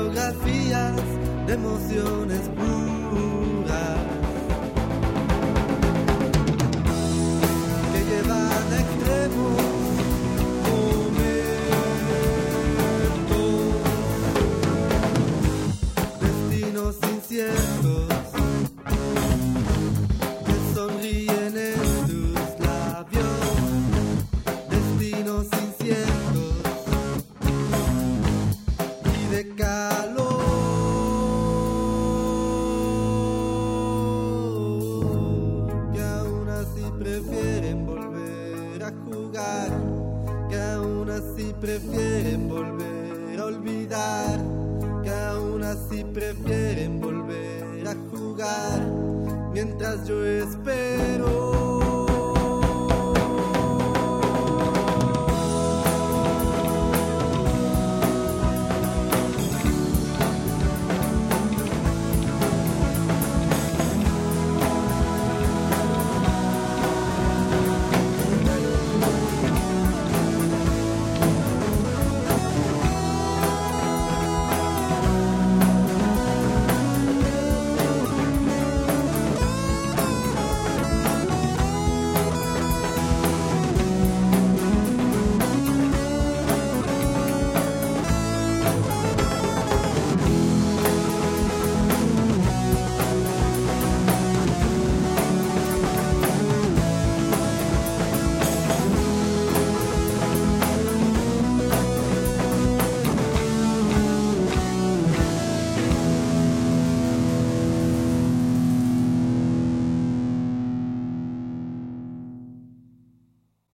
fotografías de emociones puras que llevan a extremos momentos, destinos inciertos que sonríen en tus labios, destinos inciertos y de calor, que aún así prefieren volver a jugar, que aún así prefieren volver a olvidar, que aún así prefieren volver a jugar, mientras yo espero.